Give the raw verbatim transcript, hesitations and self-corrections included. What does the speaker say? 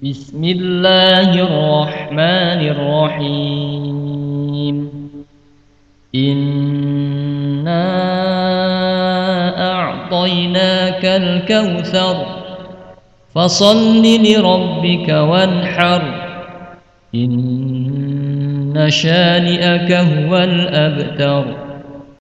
بسم الله الرحمن الرحيم إنا أعطيناك الكوثر فصل لربك وانحر إن شانئك هو الأبتر